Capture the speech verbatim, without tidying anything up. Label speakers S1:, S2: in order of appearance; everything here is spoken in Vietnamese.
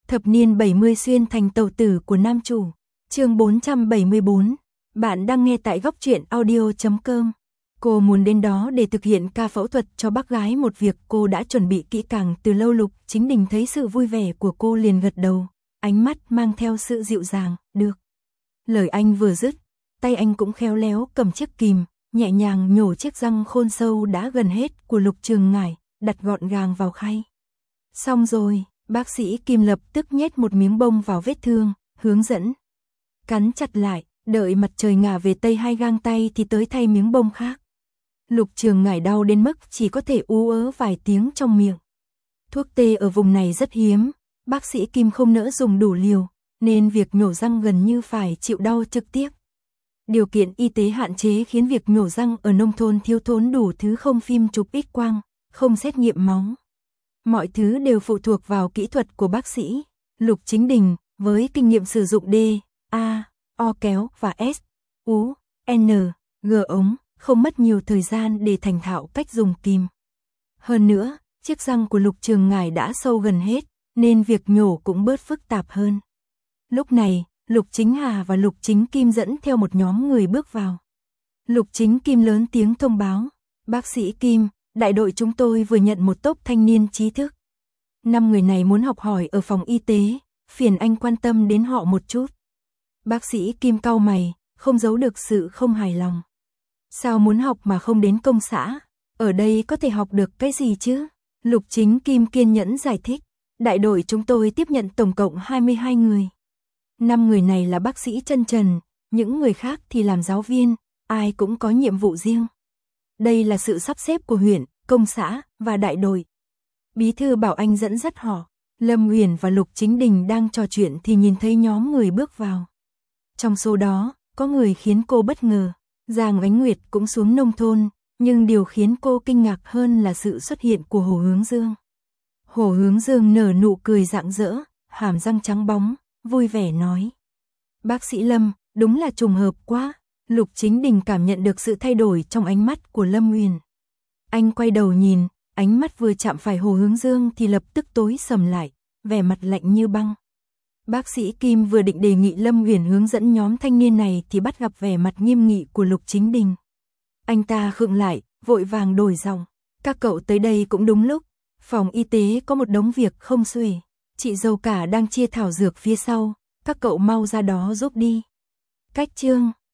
S1: Thập niên bảy mươi xuyên thành tàu tử của nam chủ. Chương bốn trăm bảy mươi bốn. Bạn đang nghe tại góc truyện audio chấm com. Cô muốn đến đó để thực hiện ca phẫu thuật cho bác gái, một việc cô đã chuẩn bị kỹ càng từ lâu. Lục Chính Đình thấy sự vui vẻ của cô liền gật đầu, ánh mắt mang theo sự dịu dàng. Được. Lời anh vừa dứt, tay anh cũng khéo léo cầm chiếc kìm, nhẹ nhàng nhổ chiếc răng khôn sâu đã gần hết của Lục Trường Ngải, đặt gọn gàng vào khay. Xong rồi, bác sĩ Kim lập tức nhét một miếng bông vào vết thương, hướng dẫn. Cắn chặt lại, đợi mặt trời ngả về tây hai gang tay thì tới thay miếng bông khác. Lục Trường Ngải đau đến mức chỉ có thể ú ớ vài tiếng trong miệng. Thuốc tê ở vùng này rất hiếm, bác sĩ Kim không nỡ dùng đủ liều, nên việc nhổ răng gần như phải chịu đau trực tiếp. Điều kiện y tế hạn chế khiến việc nhổ răng ở nông thôn thiếu thốn đủ thứ, không phim chụp X quang, không xét nghiệm máu. Mọi thứ đều phụ thuộc vào kỹ thuật của bác sĩ. Lục Chính Đình, với kinh nghiệm sử dụng D, A, O kéo và S, U, N, G ống, không mất nhiều thời gian để thành thạo cách dùng kìm. Hơn nữa, chiếc răng của Lục Trường Ngải đã sâu gần hết, nên việc nhổ cũng bớt phức tạp hơn. Lúc này, Lục Chính Hà và Lục Chính Kim dẫn theo một nhóm người bước vào. Lục Chính Kim lớn tiếng thông báo, bác sĩ Kim, đại đội chúng tôi vừa nhận một tốp thanh niên trí thức. Năm người này muốn học hỏi ở phòng y tế, phiền anh quan tâm đến họ một chút. Bác sĩ Kim cau mày, không giấu được sự không hài lòng. Sao muốn học mà không đến công xã? Ở đây có thể học được cái gì chứ? Lục Chính Kim kiên nhẫn giải thích, đại đội chúng tôi tiếp nhận tổng cộng hai mươi hai người. Năm người này là bác sĩ chân trần, những người khác thì làm giáo viên, ai cũng có nhiệm vụ riêng. Đây là sự sắp xếp của huyện, công xã và đại đội. Bí thư bảo anh dẫn dắt họ. Lâm Uyển và Lục Chính Đình đang trò chuyện thì nhìn thấy nhóm người bước vào. Trong số đó, có người khiến cô bất ngờ. Giang Ánh Nguyệt cũng xuống nông thôn, nhưng điều khiến cô kinh ngạc hơn là sự xuất hiện của Hồ Hướng Dương. Hồ Hướng Dương nở nụ cười rạng rỡ, hàm răng trắng bóng, vui vẻ nói. Bác sĩ Lâm, đúng là trùng hợp quá. Lục Chính Đình cảm nhận được sự thay đổi trong ánh mắt của Lâm Uyển. Anh quay đầu nhìn, ánh mắt vừa chạm phải Hồ Hướng Dương thì lập tức tối sầm lại, vẻ mặt lạnh như băng. Bác sĩ Kim vừa định đề nghị Lâm Uyển hướng dẫn nhóm thanh niên này thì bắt gặp vẻ mặt nghiêm nghị của Lục Chính Đình. Anh ta khựng lại, vội vàng đổi giọng. Các cậu tới đây cũng đúng lúc, phòng y tế có một đống việc không xuể. Chị dâu cả đang chia thảo dược phía sau, các cậu mau ra đó giúp đi. Cách chương